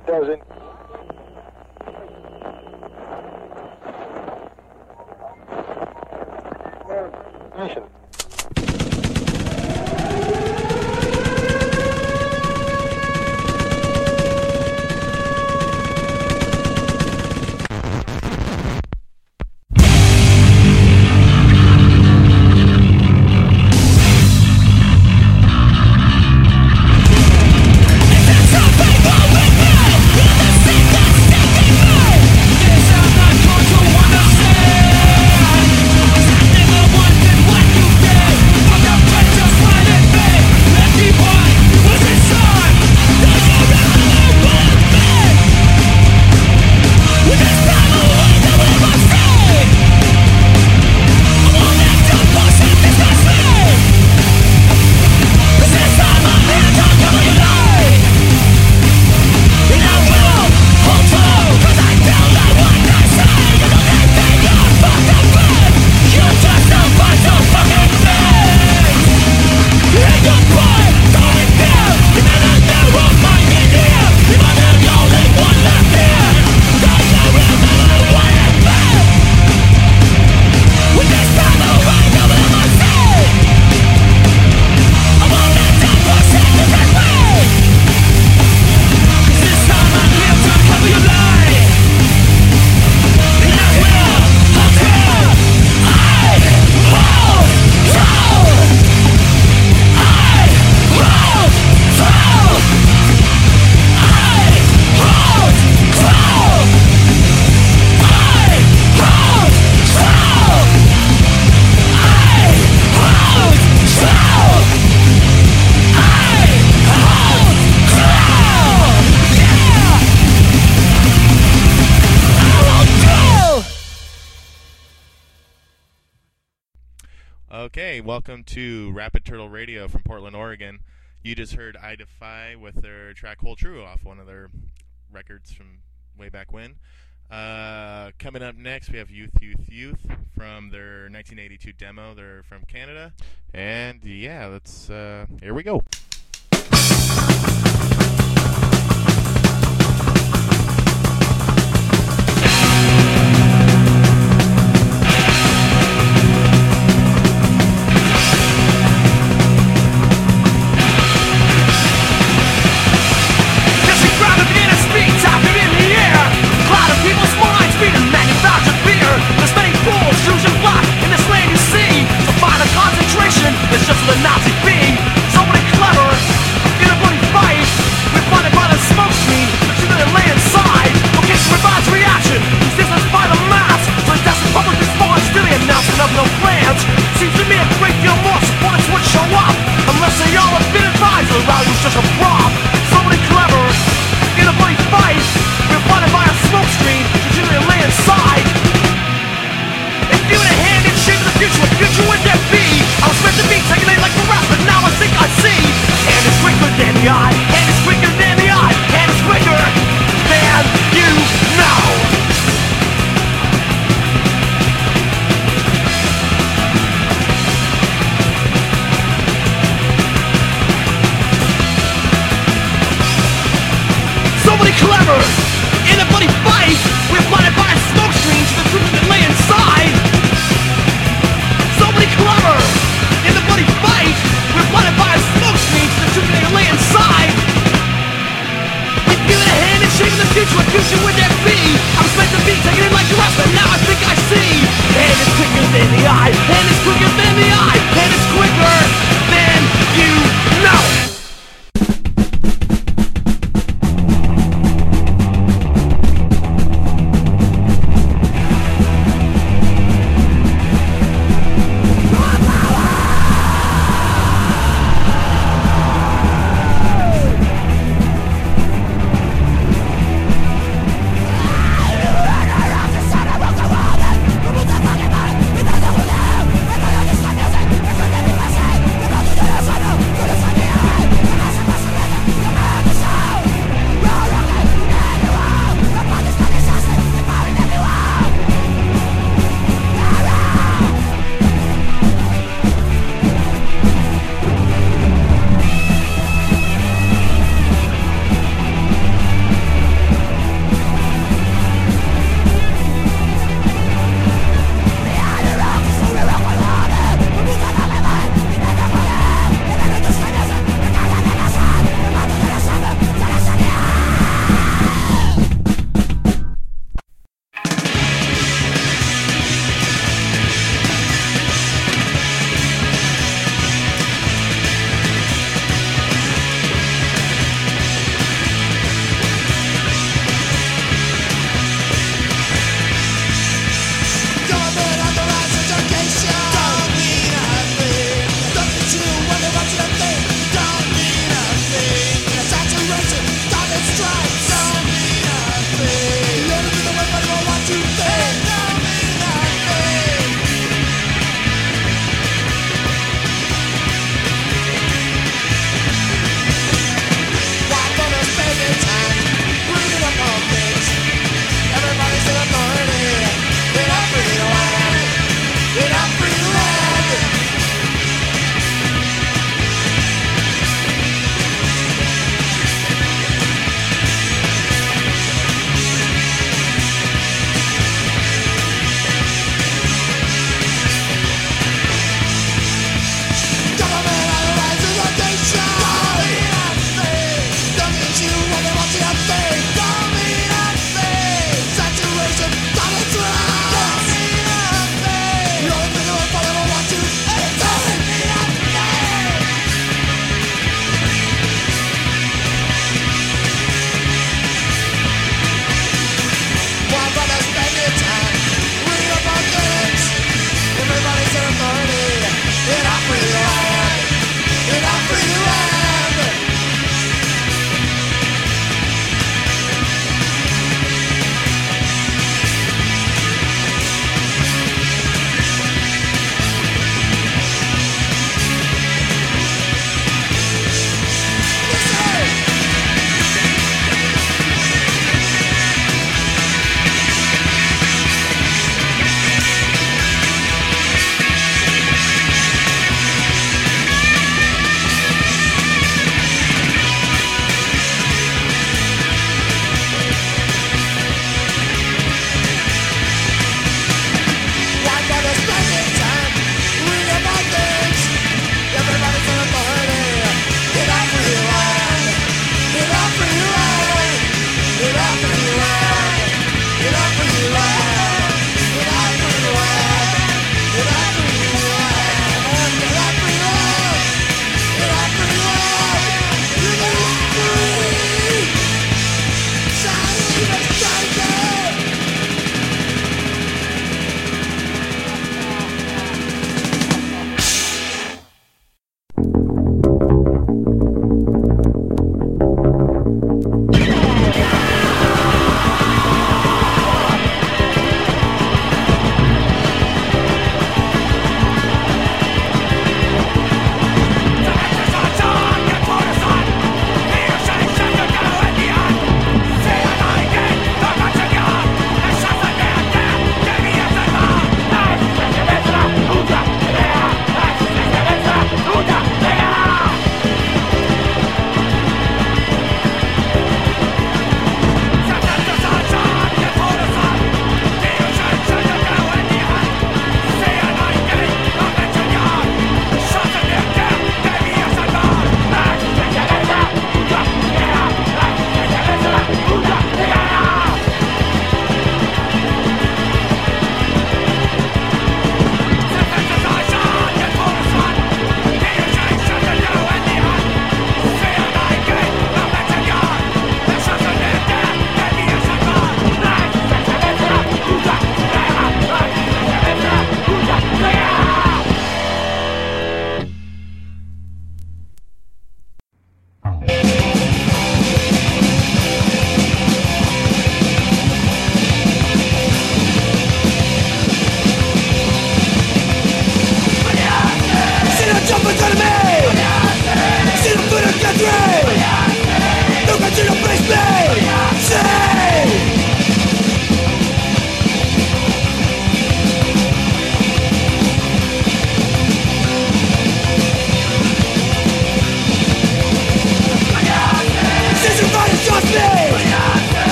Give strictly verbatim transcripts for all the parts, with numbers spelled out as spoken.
it doesn't. Nation. Okay, welcome to Rapid Turtle Radio from Portland, Oregon. You just heard I Defy with their track Hold True off one of their records from way back when. Uh, coming up next, we have Youth, Youth, Youth from their nineteen eighty-two demo. They're from Canada. And yeah, let's, uh, here we go. It's just the Nazi being so many clever in a bloody fight. We're blinded by the smoke screen, but you didn't lay inside. Okay, so provides reaction, resistance by the mass. So that's the public response to the announcement of no plans. Seems to me a great deal more supporters would show up, unless they all have been advised the rally was just a prop. So many clever in a bloody fight. We're blinded by a smoke screen, but you didn't lay inside. If you had a hand in shaping the future, what future would that be? I was meant to be taking it like the rest, but now I think I see. Hand is quicker than the eye, hand is quicker than the eye, hand is quicker than you know. So many clever in a bloody fight. We're blinded by a smoke screen to the truth that lay inside. So many clever in the bloody fight. We're blinded by a smoke screen to the truth that lay inside. If you had a hand in shaping the future, what future would that be? I was meant to be taking it like the rest, but now I think I see. Hand is quicker than the eye, hand is quicker than the eye, hand is quicker than you know.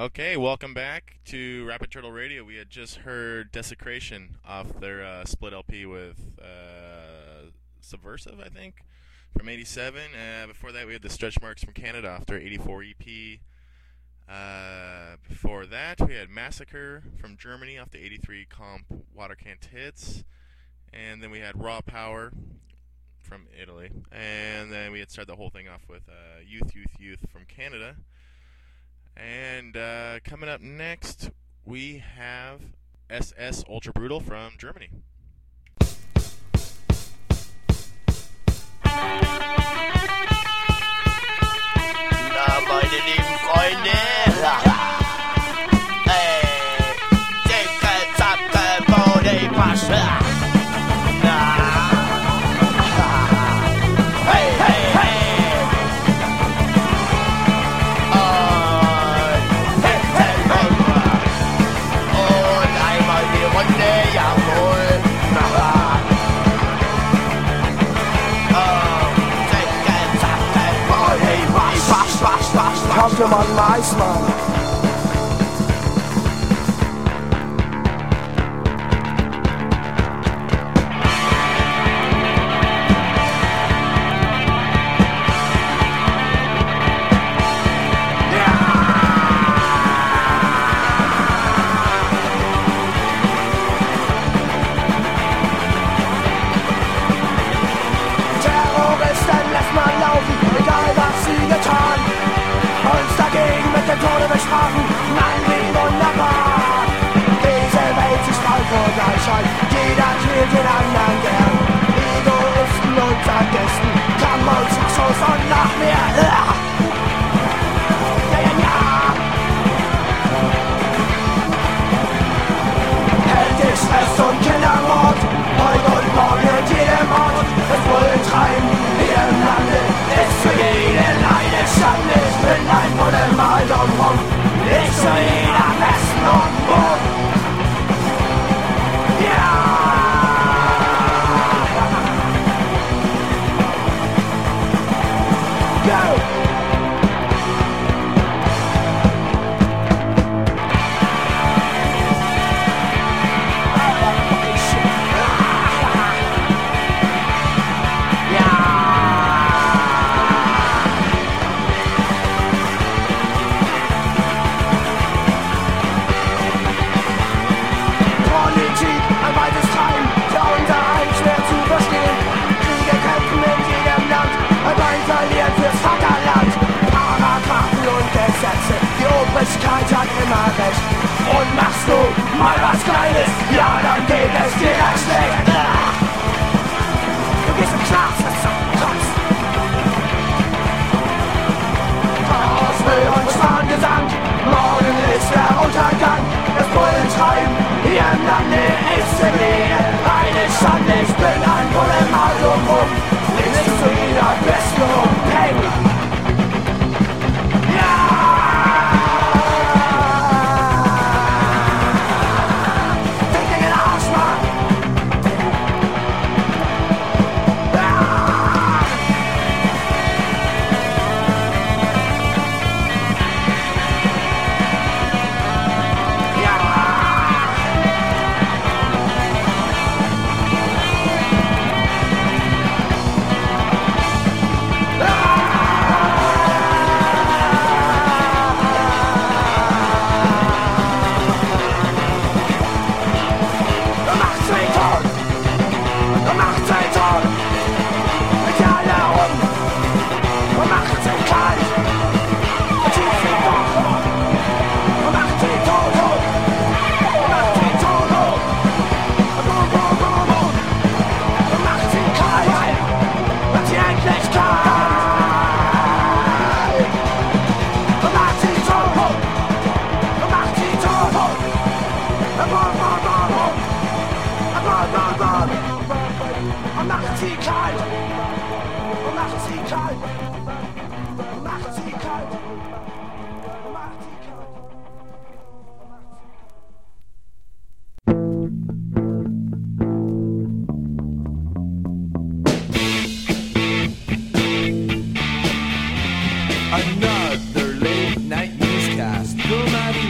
Okay, welcome back to Rapid Turtle Radio. We had just heard Desecration off their uh, split L P with uh, Subversive, I think, from eighty-seven. Uh, before that, we had the Stretch Marks from Canada off their eighty-four E P. Uh, before that, we had Massacre from Germany off the eighty-three comp Waterkant Hits. And then we had Raw Power from Italy. And then we had started the whole thing off with uh, Youth, Youth, Youth from Canada. And uh, coming up next, we have S S Ultra Brutal from Germany. Na, meine lieben Freunde, hey, dicke Zacke, Body Pasche. Na, hey, hey, hey. Hauptmann Maismann. Terroristen lässt man laufen, egal was sie getan. Uns dagegen mit dem Tode bestrafen, nein, wie wunderbar. Diese Welt ist frei vor Gleichheit, jeder quält den anderen gern. Egoisten und Sadisten, Kammers, Haschos und nach mir. Ja, ja, ja. Händisch Stress und Killermord, heute und morgen und jedem Ort. Das Bullen treiben hier im Lande, ist für jeden eine Schande. Ich bin ein Bullenmal drumrum, nicht zu jeder Westen und Mund. Ja! Go! Obrigkeit hat immer recht. Und machst du mal was Kleines, ja, dann geht es dir ganz schlecht. Du gehst im Knast, das ist krass. Chaos, Müll und Schmarrngesang, morgen ist der Untergang. Das Bullentreiben hier im Lande ist für jeden eine Schande. Ich bin ein Bullenmal drumrum, nicht zu jeder Besten rumhängen. Another late night newscast. Come out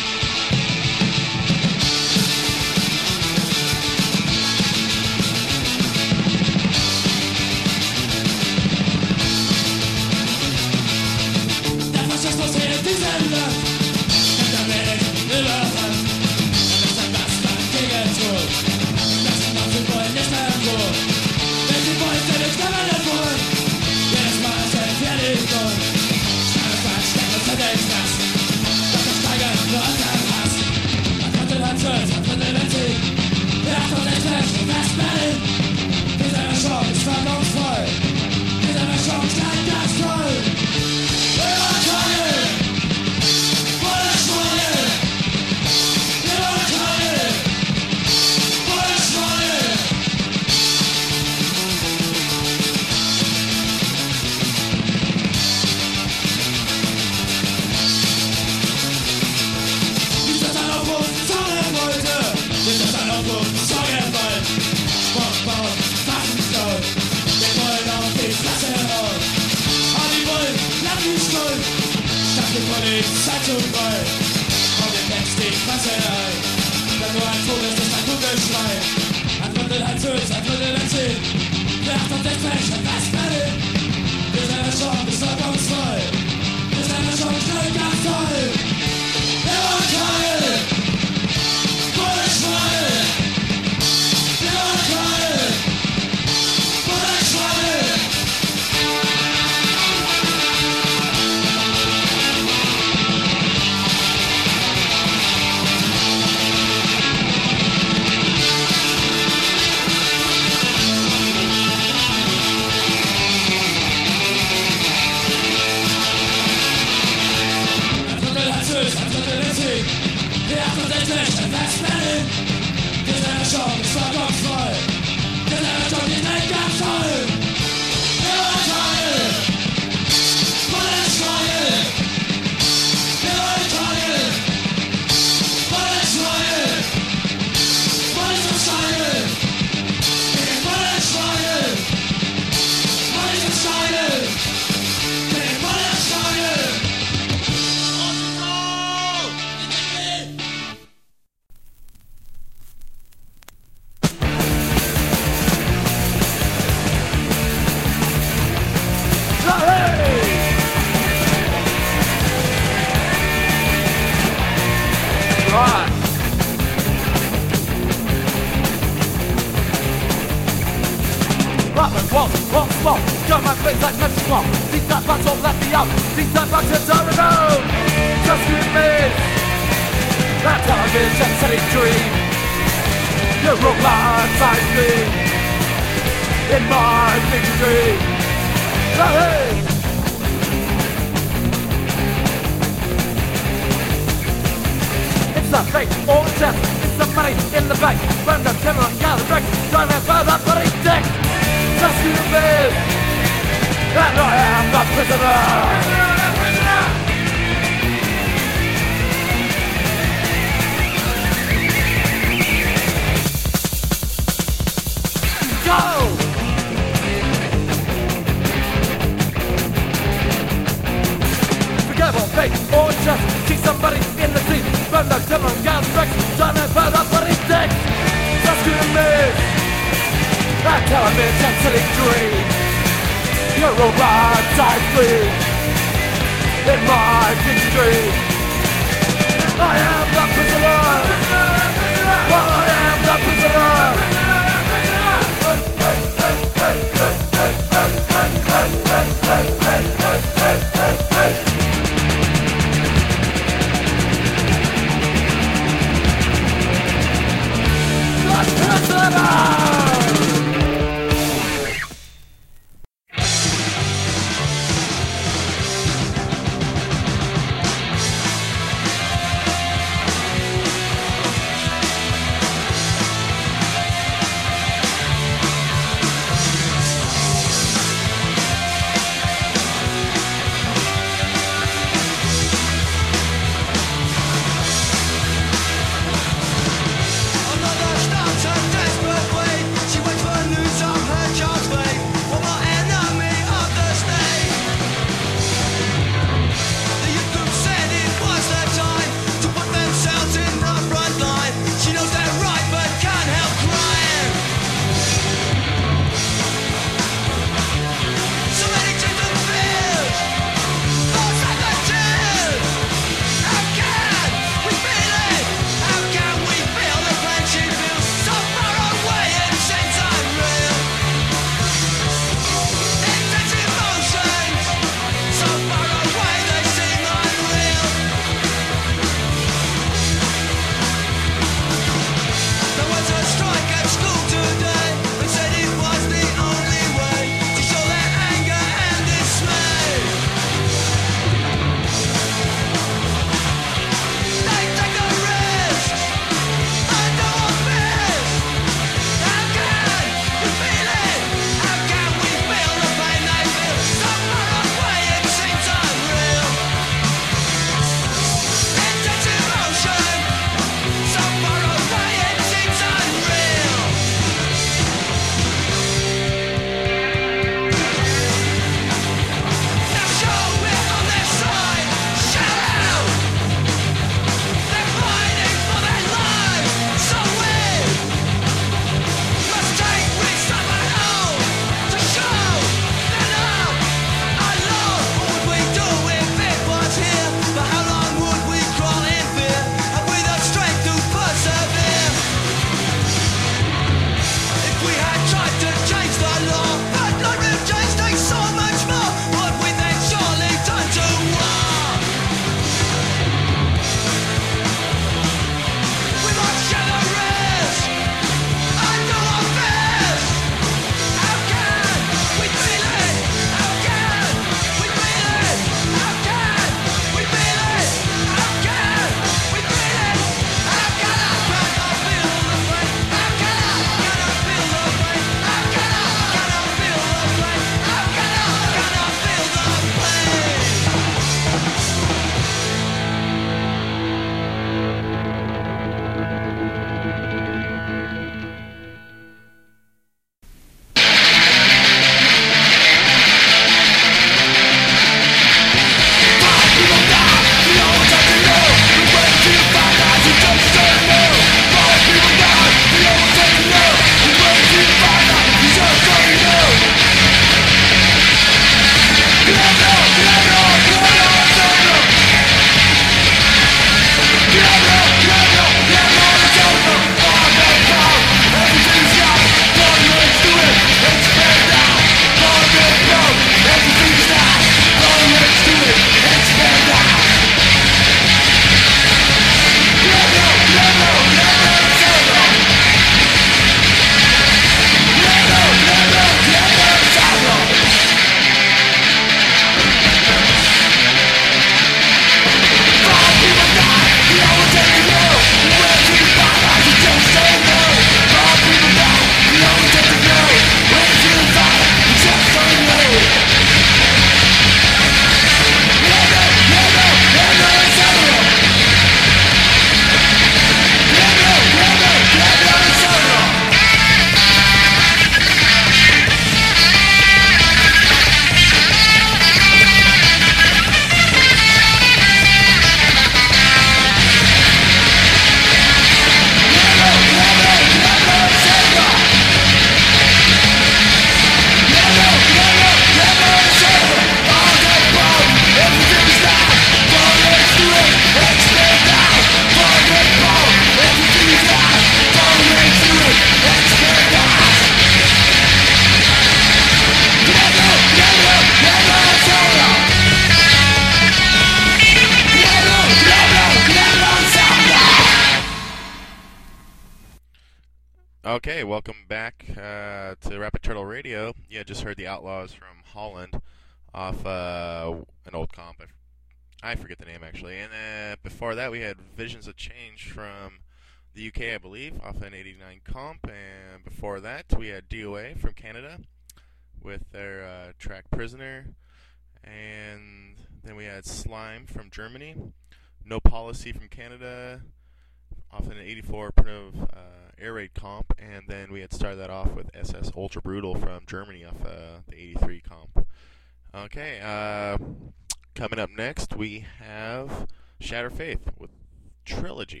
Okay, welcome back uh, to Rapid Turtle Radio. Yeah, just heard the Outlaws from Holland off uh, an old comp. I forget the name, actually. And uh, before that, we had Visions of Change from the U K, I believe, off an eighty-nine comp. And before that, we had D O A from Canada with their uh, track Prisoner. And then we had Slime from Germany, No Policy from Canada, off an eighty-four Primitive uh, Air Raid comp, and then we had started that off with S S Ultra Brutal from Germany off uh, the eighty-three comp. Okay, uh, coming up next we have Shatter Faith with Trilogy.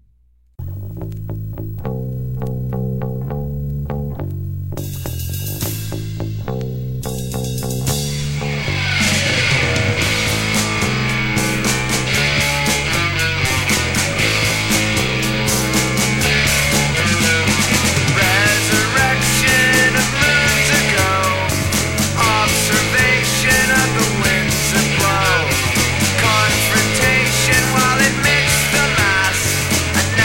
While it makes the mass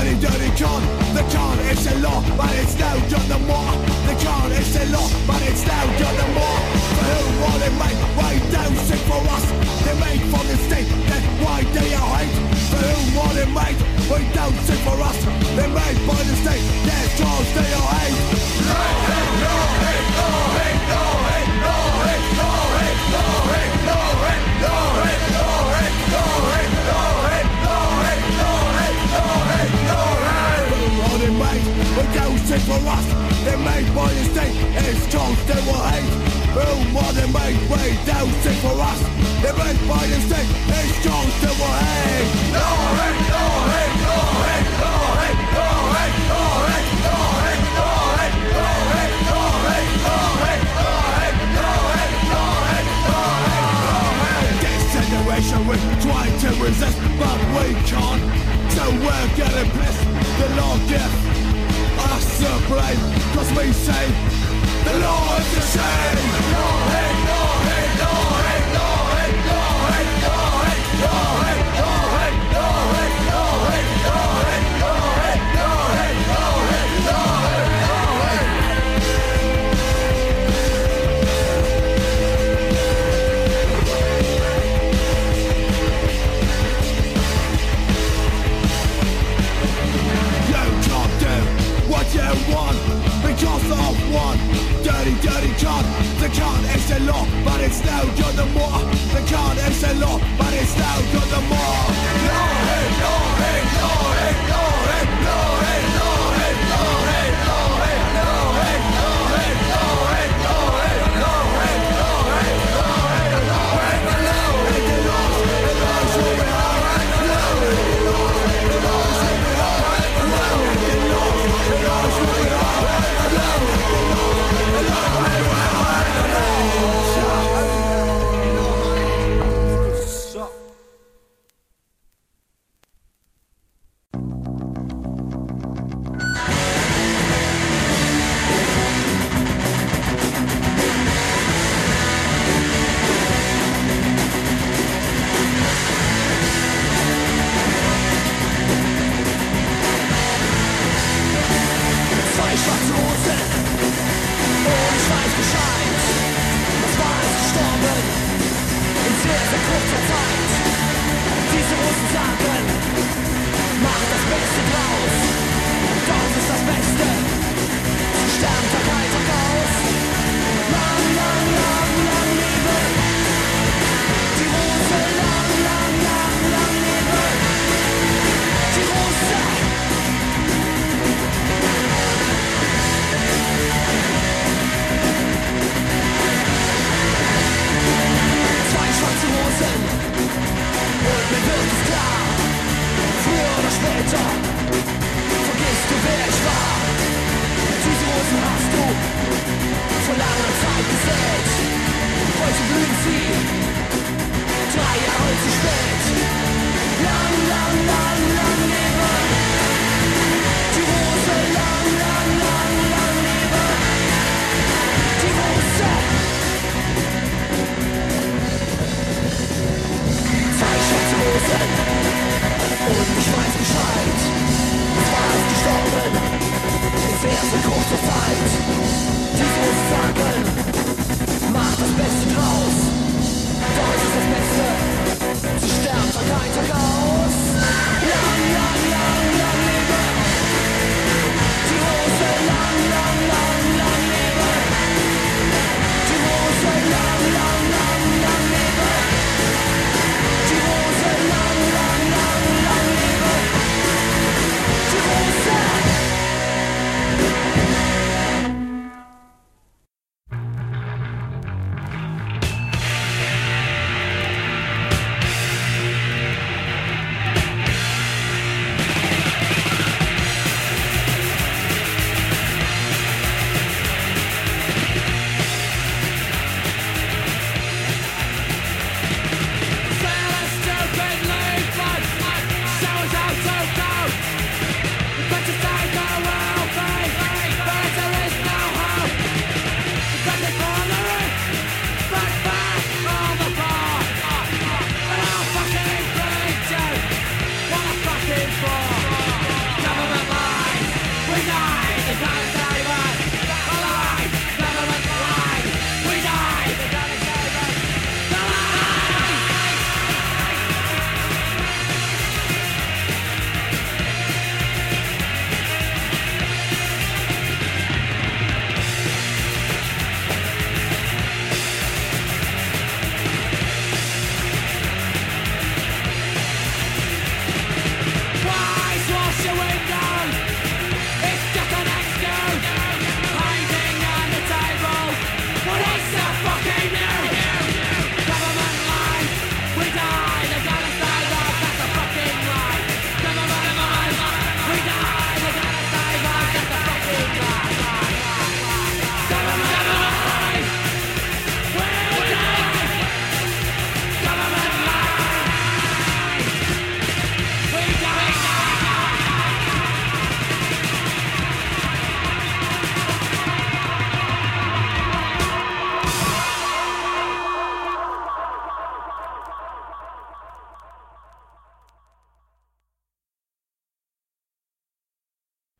Dirty, dirty con, the con is a law, but it's now done no more. The con is a law, but it's now done no more. For whom all they make, why don't sit for us? They make for the state, that's why they are hate. For whom all they make, why don't sit for us? They made by the state, that's cause they are hate. No hate, no hate, no hate, no hate, no hate, no hate, no hate, no hate, no hate, no hate, no hate, no hate, no hate, no hate, no hate, no hate. For whom all they make, why don't sit for us? They made by the state, it's cause they were hate. Whom all they make, why don't sit for us? They made by the state, it's cause they were hate. No hate, no hate, no hate, no hate, no hate, no hate, no hate, no hate, no hate, no hate, no hate, no hate, no hate, no hate, no hate, no hate. This generation we try to resist, but we can't. So we're getting pissed. The law gives us the blame, cause we say the law is the same. No hate, no hate, no hate, no hate, no hate, no hate, no hate, no hate, no hate, no hate, no hate, no hate, no hate, no hate, no hate, no hate. You can't do what you want because of one dirty, dirty con. The con is a law, but it's now done no more. The con is a law, but it's now done no more. No hate, no hate, no hate, no hate, no hate, no hate, no hate, no hate, no hate, no hate, no hate, no hate, no hate, no hate, no hate, no hate, no hate. The laws, the laws will be hard. The laws, the laws will be hard. The laws, the laws will be hard.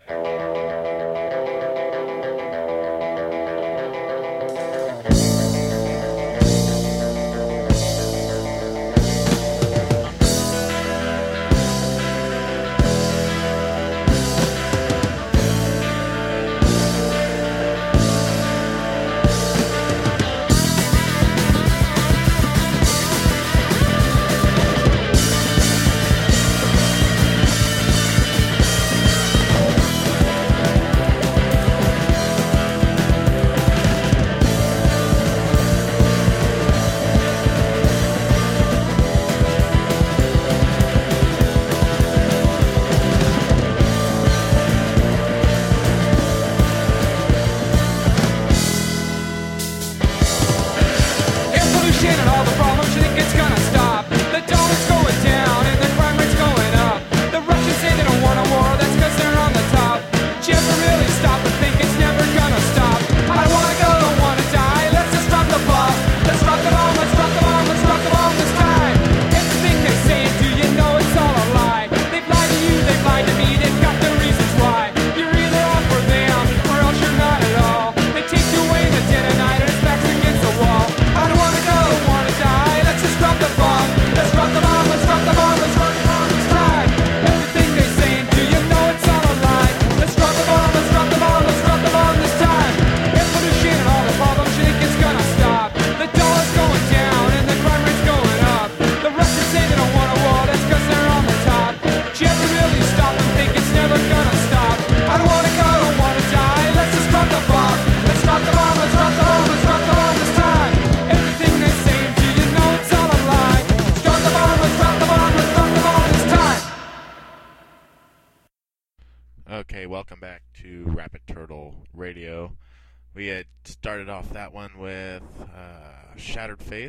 Okay, welcome back to Rapid Turtle Radio. We had started off that one with uh, Shattered Faith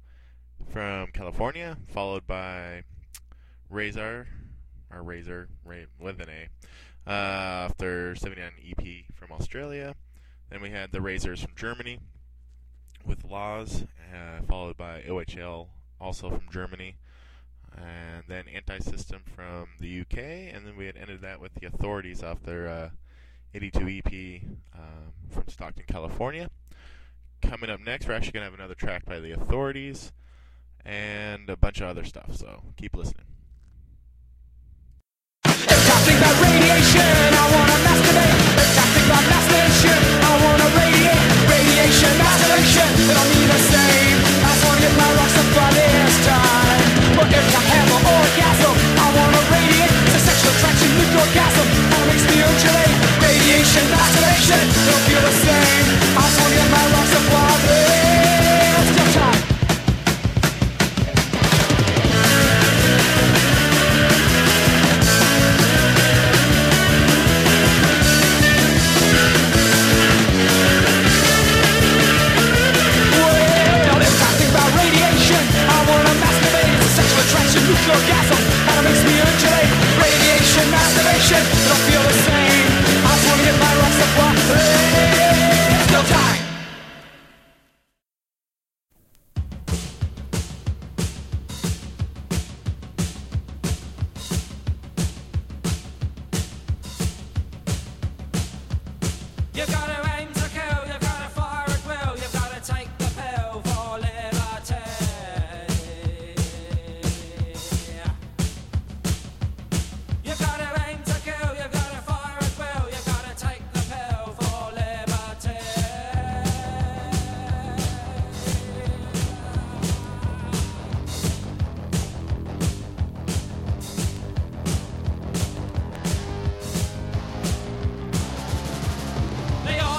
from California, followed by Razor, or Razor, Ra- with an A, uh, off their seventy-nine E P from Australia. Then we had the Razors from Germany with Laws, uh, followed by O H L, also from Germany. And then Anti-System from the U K, and then we had ended that with the Authorities off their uh, eighty-two E P um, from Stockton, California. Coming up next, we're actually going to have another track by the Authorities and a bunch of other stuff, so keep listening. Toxic about radiation, I wanna masturbate. Toxic about masturbation, I wanna radiate. Radiation, masturbation, they don't mean the same. I just wanna get my rocks up by this time. But if I have an orgasm, I wanna radiate. It's a sexual attraction, nuclear orgasm, that makes me undulate. Radiation, masturbation, they don't feel the same. I just wanna get my rocks up by this. Let's go time. Nuclear orgasm, and it makes me undulate. Radiation, masturbation, they don't feel the same. I just wanna get my rocks up while there's no time. You gotta aim to kill, you gotta fire at will, you gotta take the pill for liberty. You gotta aim to kill, you gotta fire at will, you gotta take the pill for liberty. They all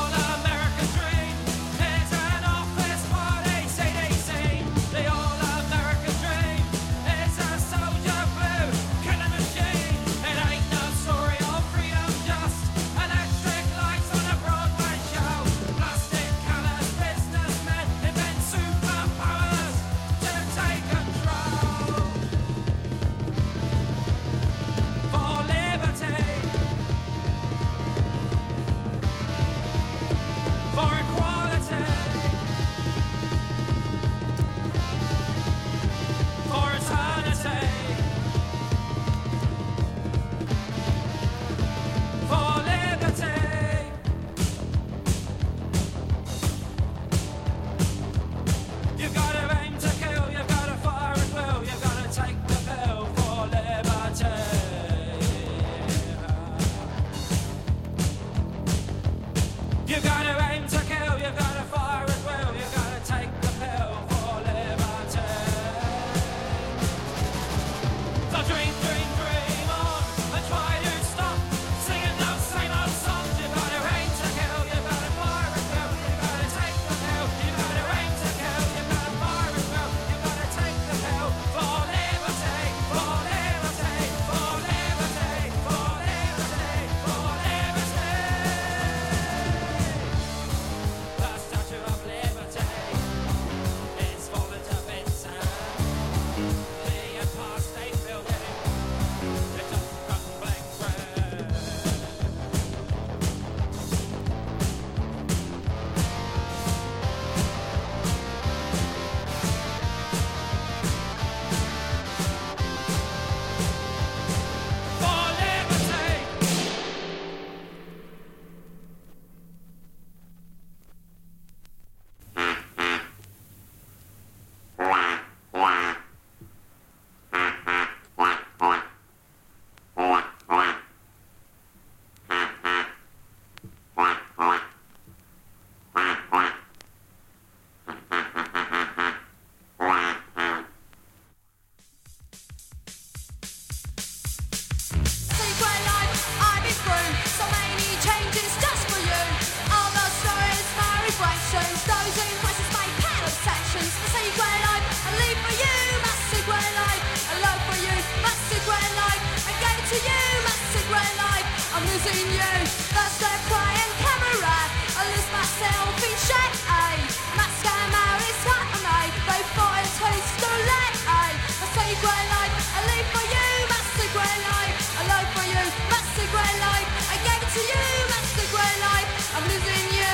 losing you. That's the crying camera. I lose myself in shade. My scammer is hot on me. They fire to school late. My secret life, I live for you. My secret life, I live for you. My secret life, I gave it to you. My secret life, I'm losing you.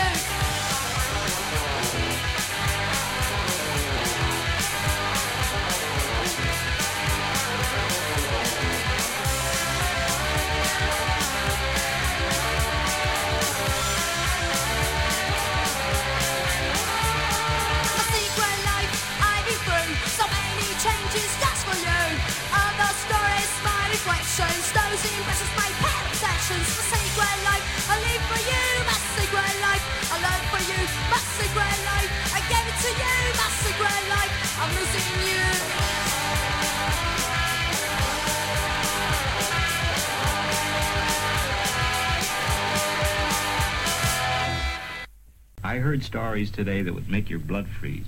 Those impressions, my perceptions, my secret life. I live for you, my secret life. I love for you, my secret life. I gave it to you, my secret life. I'm losing you. I heard stories today that would make your blood freeze.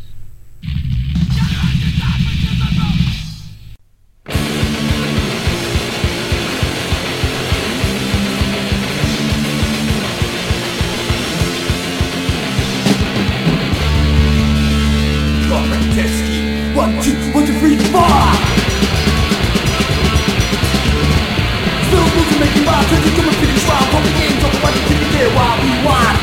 One, two, one, two, three, four. Still losing, making wild, turning to a finish round. Pumping games on the one to keep it there while we want.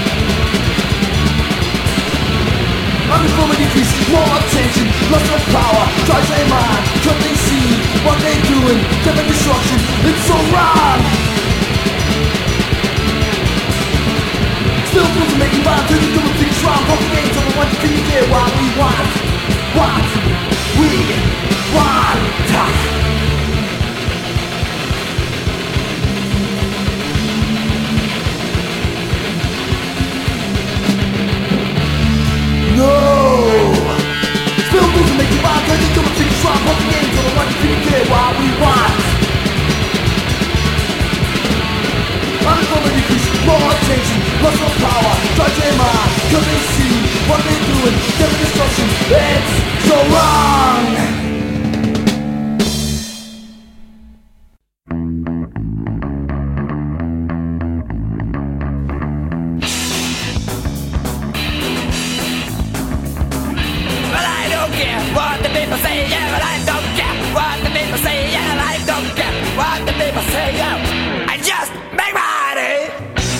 Unemployment increase, more attention, loss of power, drives their mind. Can't they see what they're doing? Devil destruction, it's so wrong. Still losing, making wild, turning to a finish round. Pumping games on the one to keep it there while we want. What we want. No! Still losing, making wild, turning to a big strong, pumping games on the one to get what we want. Unemployment increase, more attention, loss of power, drives their mind, cause they see what they're doing, devil destruction, it's so wrong! But I don't care what the people say, yeah, but I don't care what the people say, yeah, but I don't care what the people say, yeah. I just make money!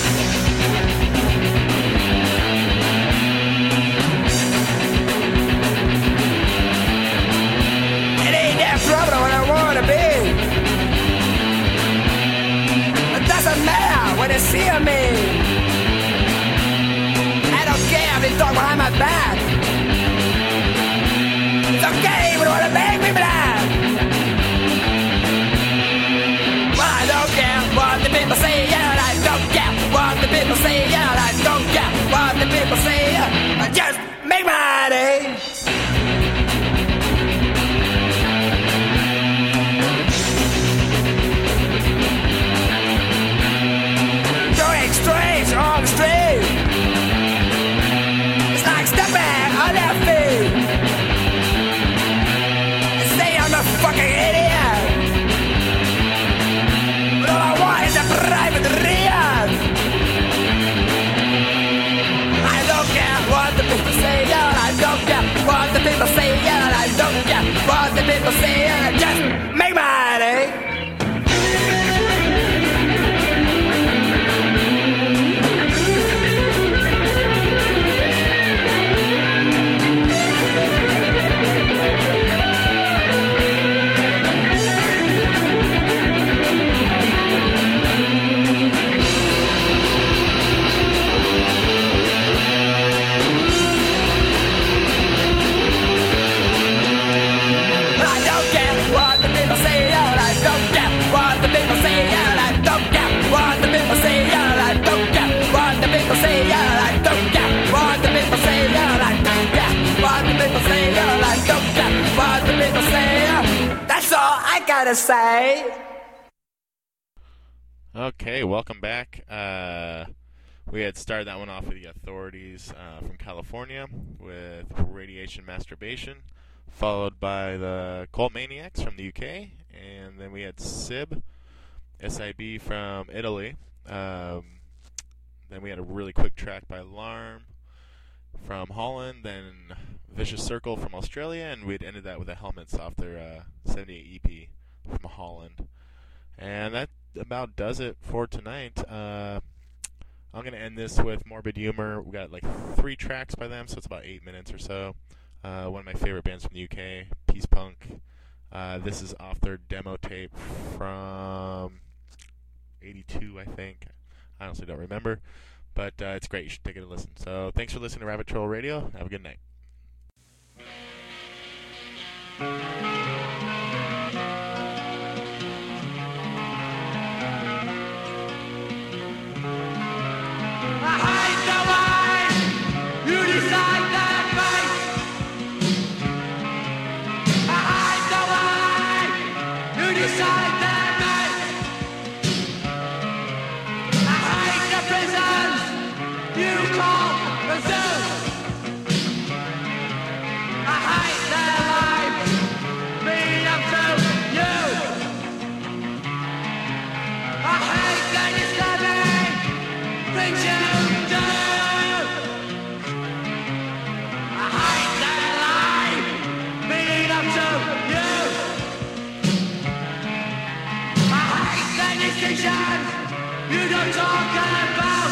It ain't that problem what I wanna be. It doesn't matter when they see me. I don't care if they talk behind my back. It's okay, but wanna make me mad. Well, I don't care what the people say, yeah, and I don't care what the people say, yeah, and I don't care what the people say, yeah. I just make money. Going straight on the street. It's like stepping on their feet. They say I'm a fucking idiot. But all I want is a private riot. I don't care what the people say, yeah, I don't care what the people say, yeah, I don't care what the people say, yeah, I just make money. I don't care what the people say, yeah, I don't care what the people say, yeah, I don't care what the people say, yeah, I don't care what the people say, yeah, I don't care what the people say, yeah, I don't care what the people say, yeah, I don't care what the people say, yeah. That's all I gotta say. Okay, welcome back. Uh, we had started that one off with the Authorities uh, from California with Radiation Masturbation, followed by the Cult Maniacs from the U K, and then we had Sib S I B from Italy. Um, then we had a really quick track by Alarm from Holland. Then Vicious Circle from Australia, and we'd ended that with the Helmets off their uh, seventy-eight E P from Holland. And that about does it for tonight. Uh, I'm going to end this with Morbid Humor. We got like three tracks by them, so it's about eight minutes or so. Uh, one of my favorite bands from the U K, Peace Punk. Uh, this is off their demo tape from eighty-two, I think. I honestly don't remember. But uh, it's great. You should take it a listen. So thanks for listening to Rabbit Trail Radio. Have a good night. You don't talk about